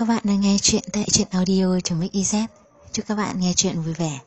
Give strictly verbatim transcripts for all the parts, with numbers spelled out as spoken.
các bạn đang nghe chuyện tại truyện audio.mix.iz. Chúc các bạn nghe chuyện vui vẻ.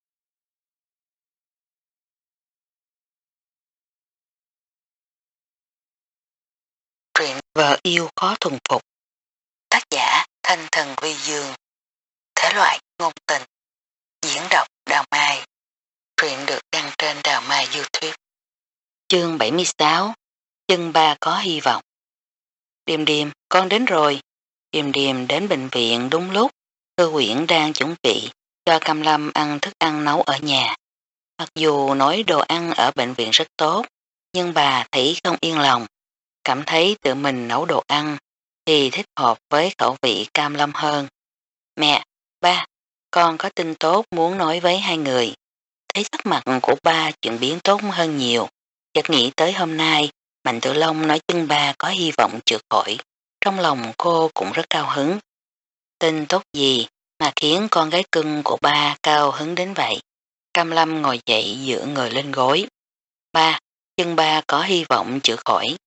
Truyện Vợ Yêu Khó Thuần Phục. Tác giả Thanh Thần Vi Dương. Thể loại ngôn tình. Diễn đọc Đào Mai. Truyện được đăng trên Đào Mai YouTube. Chương bảy mươi sáu. Chân ba có hy vọng. Điềm điềm, con đến rồi. Điềm điềm đến bệnh viện đúng lúc. Thư Quyển đang chuẩn bị cho Cam Lâm ăn thức ăn nấu ở nhà. Mặc dù nói đồ ăn ở bệnh viện rất tốt, nhưng bà thấy không yên lòng. Cảm thấy tự mình nấu đồ ăn thì thích hợp với khẩu vị Cam Lâm hơn. Mẹ, ba, con có tin tốt muốn nói với hai người. Thấy sắc mặt của ba chuyển biến tốt hơn nhiều. Chợt nghĩ tới hôm nay, Mạnh Tử Long nói chân ba có hy vọng chữa khỏi. Trong lòng cô cũng rất cao hứng. Tin tốt gì mà khiến con gái cưng của ba cao hứng đến vậy? Cam Lâm ngồi dậy dựa người lên gối. Ba, chân ba có hy vọng chữa khỏi.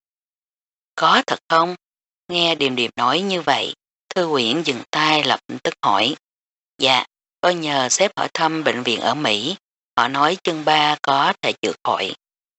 Có thật không? Nghe Điềm Điềm nói như vậy, Thư Quyển dừng tay lập tức hỏi. Dạ, tôi nhờ sếp hỏi thăm bệnh viện ở Mỹ, họ nói chân ba có thể chữa khỏi.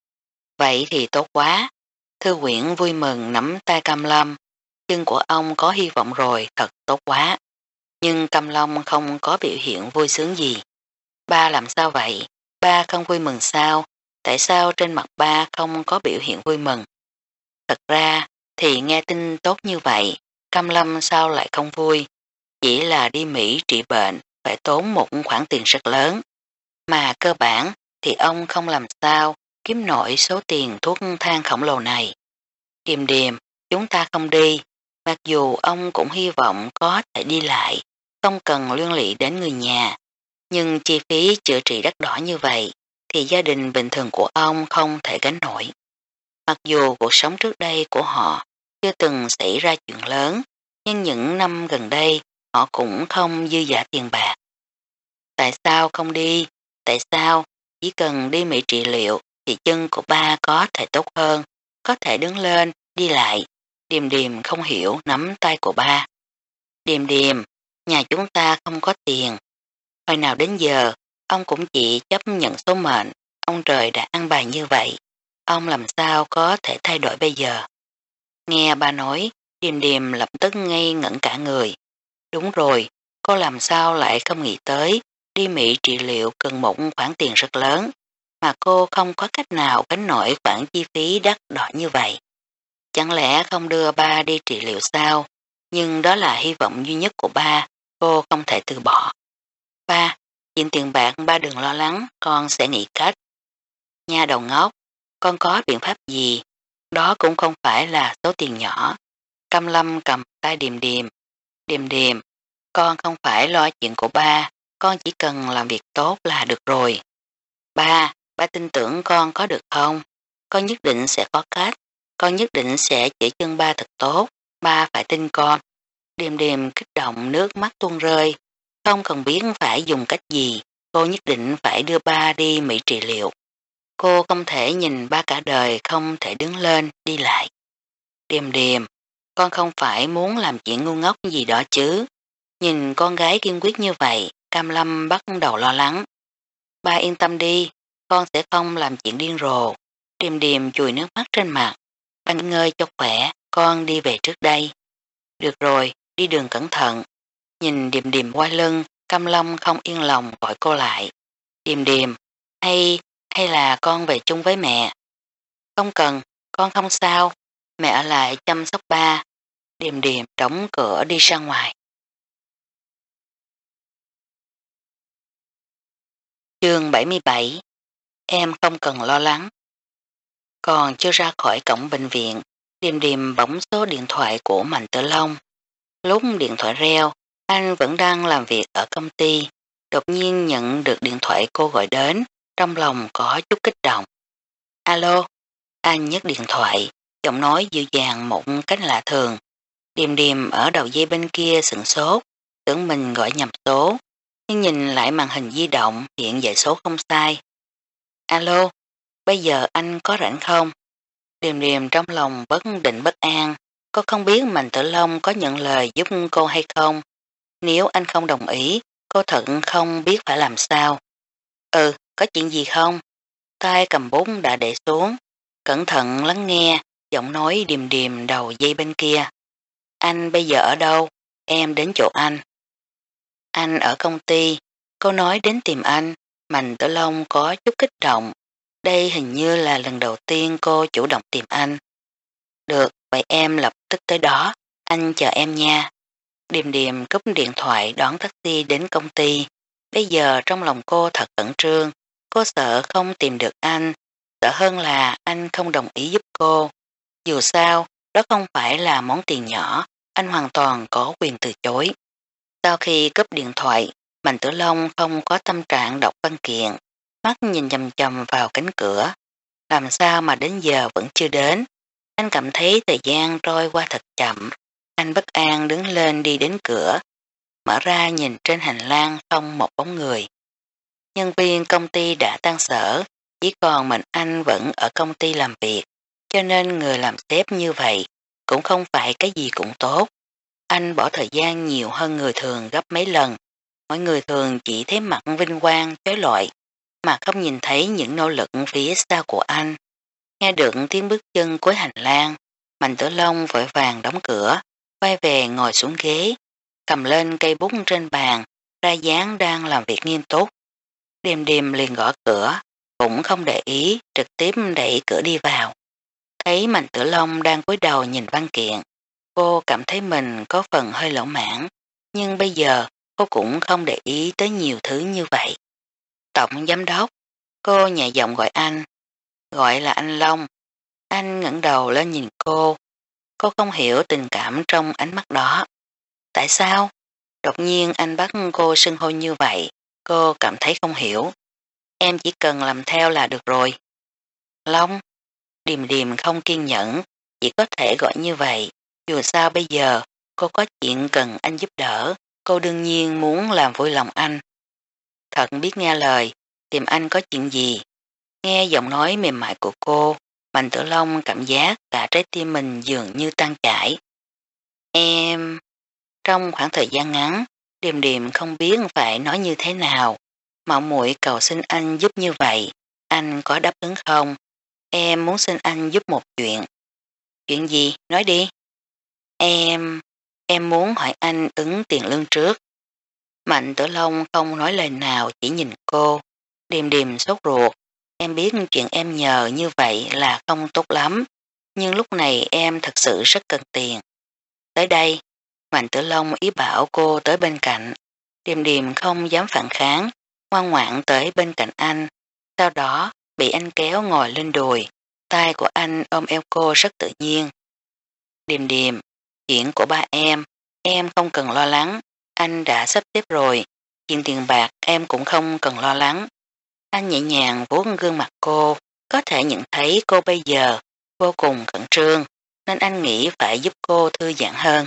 Vậy thì tốt quá. Thư Quyển vui mừng nắm tay Cam Lâm, chân của ông có hy vọng rồi, thật tốt quá. Nhưng Cam Lâm không có biểu hiện vui sướng gì. Ba làm sao vậy? Ba không vui mừng sao? Tại sao trên mặt ba không có biểu hiện vui mừng? Thật ra, thì nghe tin tốt như vậy, Cam Lâm sao lại không vui? Chỉ là đi Mỹ trị bệnh phải tốn một khoản tiền rất lớn. Mà cơ bản thì ông không làm sao kiếm nổi số tiền thuốc thang khổng lồ này. Điềm điềm, chúng ta không đi, mặc dù ông cũng hy vọng có thể đi lại, không cần liên lụy đến người nhà. Nhưng chi phí chữa trị đắt đỏ như vậy thì gia đình bình thường của ông không thể gánh nổi. Mặc dù cuộc sống trước đây của họ chưa từng xảy ra chuyện lớn, nhưng những năm gần đây họ cũng không dư dả tiền bạc. Tại sao không đi? Tại sao? Chỉ cần đi Mỹ trị liệu thì chân của ba có thể tốt hơn, có thể đứng lên, đi lại. Điềm điềm không hiểu nắm tay của ba. Điềm điềm, nhà chúng ta không có tiền. Hồi nào đến giờ, ông cũng chỉ chấp nhận số mệnh, ông trời đã ăn bài như vậy. Ông làm sao có thể thay đổi bây giờ? Nghe ba nói, Điềm Điềm lập tức ngây ngẩn cả người. Đúng rồi, cô làm sao lại không nghĩ tới đi Mỹ trị liệu cần một khoản tiền rất lớn, mà cô không có cách nào gánh nổi khoản chi phí đắt đỏ như vậy. Chẳng lẽ không đưa ba đi trị liệu sao? Nhưng đó là hy vọng duy nhất của ba, cô không thể từ bỏ. Ba, chuyện tiền bạc ba đừng lo lắng, con sẽ nghĩ cách. Nha đầu ngốc, con có biện pháp gì? Đó cũng không phải là số tiền nhỏ. Cam Lâm cầm tay Điềm Điềm. Điềm Điềm, con không phải lo chuyện của ba, con chỉ cần làm việc tốt là được rồi. Ba, ba tin tưởng con có được không? Con nhất định sẽ có cách, con nhất định sẽ chỉ chân ba thật tốt, ba phải tin con. Điềm Điềm kích động nước mắt tuôn rơi, không cần biết phải dùng cách gì, cô nhất định phải đưa ba đi Mỹ trị liệu. Cô không thể nhìn ba cả đời không thể đứng lên, đi lại. Điềm Điềm, con không phải muốn làm chuyện ngu ngốc gì đó chứ. Nhìn con gái kiên quyết như vậy, Cam Lâm bắt đầu lo lắng. Ba yên tâm đi, con sẽ không làm chuyện điên rồ. Điềm Điềm chùi nước mắt trên mặt. Ba nghỉ ngơi cho khỏe, con đi về trước đây. Được rồi, đi đường cẩn thận. Nhìn Điềm Điềm quay lưng, Cam Lâm không yên lòng gọi cô lại. Điềm Điềm, hay, hay là con về chung với mẹ? Không cần, con không sao, mẹ ở lại chăm sóc ba. Điềm Điềm đóng cửa đi ra ngoài. Chương bảy mươi bảy. Em không cần lo lắng. Còn chưa ra khỏi cổng bệnh viện, Điềm Điềm bấm số điện thoại của Mạnh Tử Long. Lúc điện thoại reo, anh vẫn đang làm việc ở công ty, đột nhiên nhận được điện thoại cô gọi đến, trong lòng có chút kích động. Alo, anh nhấc điện thoại, giọng nói dịu dàng một cách lạ thường. Điềm Điềm ở đầu dây bên kia sửng sốt, tưởng mình gọi nhầm số, nhưng nhìn lại màn hình di động hiện dãy số không sai. Alo, bây giờ anh có rảnh không? Điềm Điềm trong lòng bất định bất an, Cô không biết Mạnh Tử Long có nhận lời giúp cô hay không. Nếu anh không đồng ý, cô thật không biết phải làm sao. Ừ, có chuyện gì không? Tay cầm bút đã để xuống, cẩn thận lắng nghe, giọng nói điềm điềm đầu dây bên kia. Anh bây giờ ở đâu? Em đến chỗ anh. Anh ở công ty, cô nói đến tìm anh, Mạnh Tử Long có chút kích động. Đây hình như là lần đầu tiên cô chủ động tìm anh. Được, vậy em lập tức tới đó, anh chờ em nha. Điềm điềm cúp điện thoại đón taxi đến công ty. Bây giờ trong lòng cô thật khẩn trương, cô sợ không tìm được anh, sợ hơn là anh không đồng ý giúp cô. Dù sao, đó không phải là món tiền nhỏ, anh hoàn toàn có quyền từ chối. Sau khi cúp điện thoại, Mạnh Tử Long không có tâm trạng đọc văn kiện, mắt nhìn chầm chầm vào cánh cửa. Làm sao mà đến giờ vẫn chưa đến? Anh cảm thấy thời gian trôi qua thật chậm. Anh bất an đứng lên đi đến cửa, mở ra nhìn trên hành lang không một bóng người. Nhân viên công ty đã tan sở, chỉ còn mình anh vẫn ở công ty làm việc, cho nên người làm sếp như vậy cũng không phải cái gì cũng tốt. Anh bỏ thời gian nhiều hơn người thường gấp mấy lần. Mọi người thường chỉ thấy mặt vinh quang chói lọi, mà không nhìn thấy những nỗ lực phía sau của anh. Nghe được tiếng bước chân cuối hành lang, Mạnh Tử Long vội vàng đóng cửa, quay về ngồi xuống ghế, cầm lên cây bút trên bàn, ra dáng đang làm việc nghiêm túc. Điềm điềm liền gõ cửa, cũng không để ý, trực tiếp đẩy cửa đi vào. Thấy Mạnh Tử Long đang cúi đầu nhìn văn kiện, cô cảm thấy mình có phần hơi lỗ mãn, nhưng bây giờ cô cũng không để ý tới nhiều thứ như vậy. Tổng giám đốc, cô nhẹ giọng gọi anh, gọi là anh Long. Anh ngẩng đầu lên nhìn cô, cô không hiểu tình cảm trong ánh mắt đó. Tại sao? Đột nhiên anh bắt cô xưng hô như vậy, cô cảm thấy không hiểu. Em chỉ cần làm theo là được rồi. Long, Điềm Điềm không kiên nhẫn, chỉ có thể gọi như vậy. Dù sao bây giờ, cô có chuyện cần anh giúp đỡ, cô đương nhiên muốn làm vui lòng anh. Thật biết nghe lời, tìm anh có chuyện gì. Nghe giọng nói mềm mại của cô, Mạnh Tử Long cảm giác cả trái tim mình dường như tan chảy. Em... Trong khoảng thời gian ngắn, Điềm Điềm không biết phải nói như thế nào. Mạo muội cầu xin anh giúp như vậy, anh có đáp ứng không? Em muốn xin anh giúp một chuyện. Chuyện gì? Nói đi. Em... Em muốn hỏi anh ứng tiền lương trước. Mạnh Tử Long không nói lời nào, chỉ nhìn cô. Điềm Điềm sốt ruột. Em biết chuyện em nhờ như vậy là không tốt lắm, nhưng lúc này em thật sự rất cần tiền. Tới đây, Mạnh Tử Long ý bảo cô tới bên cạnh. Điềm Điềm không dám phản kháng, ngoan ngoãn tới bên cạnh anh. Sau đó bị anh kéo ngồi lên đùi, tay của anh ôm eo cô rất tự nhiên. Điềm Điềm, chuyện của ba em, em không cần lo lắng, anh đã sắp xếp rồi, chuyện tiền bạc em cũng không cần lo lắng. Anh nhẹ nhàng vuốt gương mặt cô, có thể nhận thấy cô bây giờ vô cùng khẩn trương, nên anh nghĩ phải giúp cô thư giãn hơn.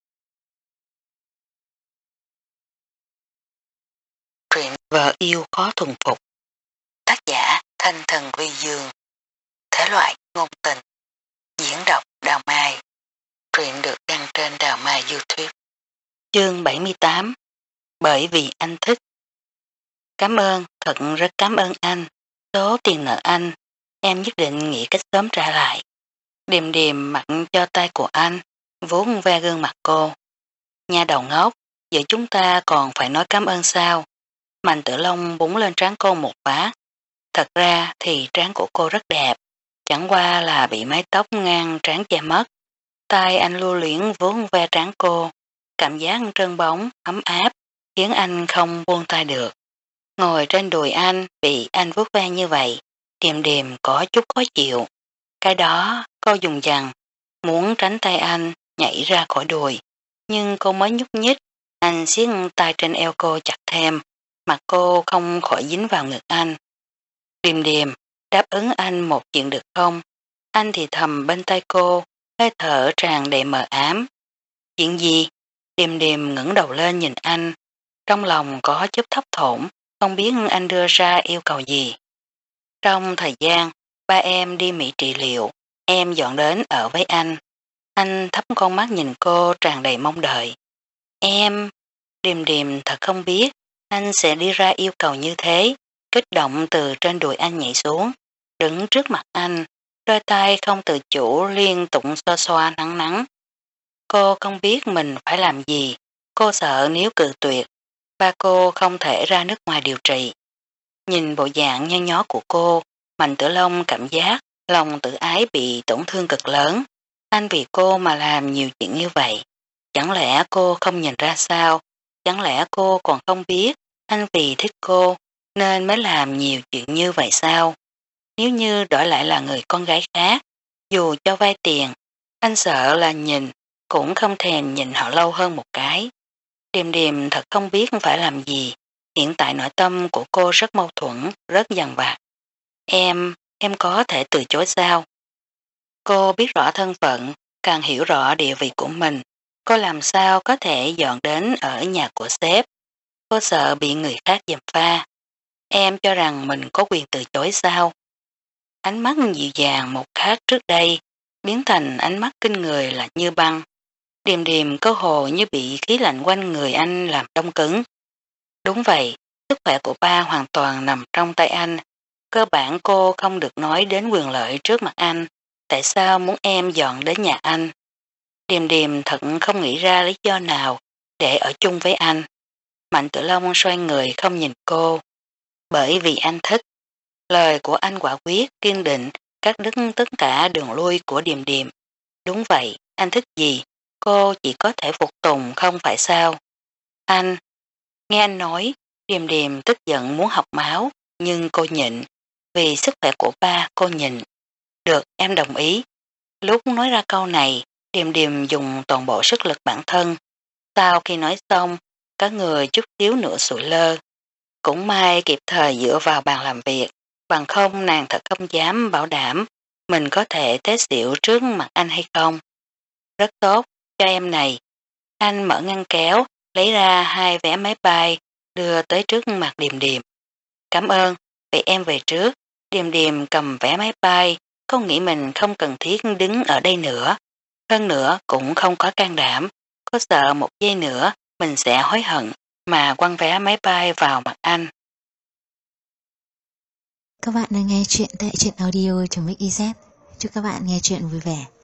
Truyện Vợ Yêu Khó Thuần Phục. Tác giả Thanh Thần Vi Dương. Thể loại ngôn tình. Diễn đọc Đào Mai. Truyện được đăng trên Đào Mai YouTube. Chương bảy mươi tám. Bởi vì anh thích. Cảm ơn, thật rất cảm ơn anh. Số tiền nợ anh, em nhất định nghĩ cách sớm trả lại. Điềm Điềm mặc cho tay của anh, vuốt ve gương mặt cô. Nhà đầu ngốc, giờ chúng ta còn phải nói cảm ơn sao? Mạnh Tử Long búng lên trán cô một phát. Thật ra thì trán của cô rất đẹp, chẳng qua là bị mái tóc ngang trán che mất. Tay anh lưu luyến vuốt ve trán cô, cảm giác trơn bóng, ấm áp, khiến anh không buông tay được. Ngồi trên đùi anh, bị anh vuốt ve như vậy, Điềm Điềm có chút khó chịu. Cái đó, cô dùng dằn, muốn tránh tay anh, nhảy ra khỏi đùi. Nhưng cô mới nhúc nhích, anh siết tay trên eo cô chặt thêm, mặt cô không khỏi dính vào ngực anh. Điềm Điềm, đáp ứng anh một chuyện được không? Anh thì thầm bên tay cô, hơi thở tràn đầy mờ ám. Chuyện gì? Điềm Điềm ngẩng đầu lên nhìn anh, trong lòng có chút thấp thỏm, không biết anh đưa ra yêu cầu gì. Trong thời gian, ba em đi Mỹ trị liệu, em dọn đến ở với anh. Anh thấp con mắt nhìn cô tràn đầy mong đợi. Em, Điềm Điềm thật không biết anh sẽ đi ra yêu cầu như thế, kích động từ trên đùi anh nhảy xuống, đứng trước mặt anh, đôi tay không tự chủ liên tục xoa xoa nắng nắng. Cô không biết mình phải làm gì, cô sợ nếu cự tuyệt, ba cô không thể ra nước ngoài điều trị. Nhìn bộ dạng nhăn nhó của cô, Mạnh Tử Long cảm giác lòng tự ái bị tổn thương cực lớn. Anh vì cô mà làm nhiều chuyện như vậy. Chẳng lẽ cô không nhìn ra sao? Chẳng lẽ cô còn không biết anh vì thích cô nên mới làm nhiều chuyện như vậy sao? Nếu như đổi lại là người con gái khác, dù cho vay tiền, anh sợ là nhìn cũng không thèm nhìn họ lâu hơn một cái. Điềm Điềm thật không biết phải làm gì. Hiện tại nội tâm của cô rất mâu thuẫn, rất dằn vặt. Em, em có thể từ chối sao? Cô biết rõ thân phận, càng hiểu rõ địa vị của mình. Cô làm sao có thể dọn đến ở nhà của sếp? Cô sợ bị người khác gièm pha. Em cho rằng mình có quyền từ chối sao? Ánh mắt dịu dàng một khắc trước đây, biến thành ánh mắt kinh người lạnh như băng. Điềm Điềm cơ hồ như bị khí lạnh quanh người anh làm đông cứng. Đúng vậy, sức khỏe của ba hoàn toàn nằm trong tay anh. Cơ bản cô không được nói đến quyền lợi trước mặt anh. Tại sao muốn em dọn đến nhà anh? Điềm Điềm thật không nghĩ ra lý do nào để ở chung với anh. Mạnh Tử Long xoay người không nhìn cô. Bởi vì anh thích. Lời của anh quả quyết, kiên định, cắt đứt tất cả đường lui của Điềm Điềm. Đúng vậy, anh thích gì? Cô chỉ có thể phục tùng không phải sao? Anh, nghe anh nói, Điềm Điềm tức giận muốn học máu, nhưng cô nhịn. Vì sức khỏe của ba cô nhịn. Được, em đồng ý. Lúc nói ra câu này, Điềm Điềm dùng toàn bộ sức lực bản thân. Sau khi nói xong, cả người chút xíu nữa sụi lơ. Cũng may kịp thời dựa vào bàn làm việc, bằng không nàng thật không dám bảo đảm mình có thể té xỉu trước mặt anh hay không. Rất tốt, cho em này. Anh mở ngăn kéo, lấy ra hai vé máy bay, đưa tới trước mặt Điềm Điềm. Cảm ơn, vậy em về trước. Điềm Điềm cầm vé máy bay, không nghĩ mình không cần thiết đứng ở đây nữa. Hơn nữa cũng không có can đảm, có sợ một giây nữa mình sẽ hối hận mà quăng vé máy bay vào mặt anh. Các bạn đang nghe chuyện tại truyện audio.mixyz. Chúc các bạn nghe chuyện vui vẻ.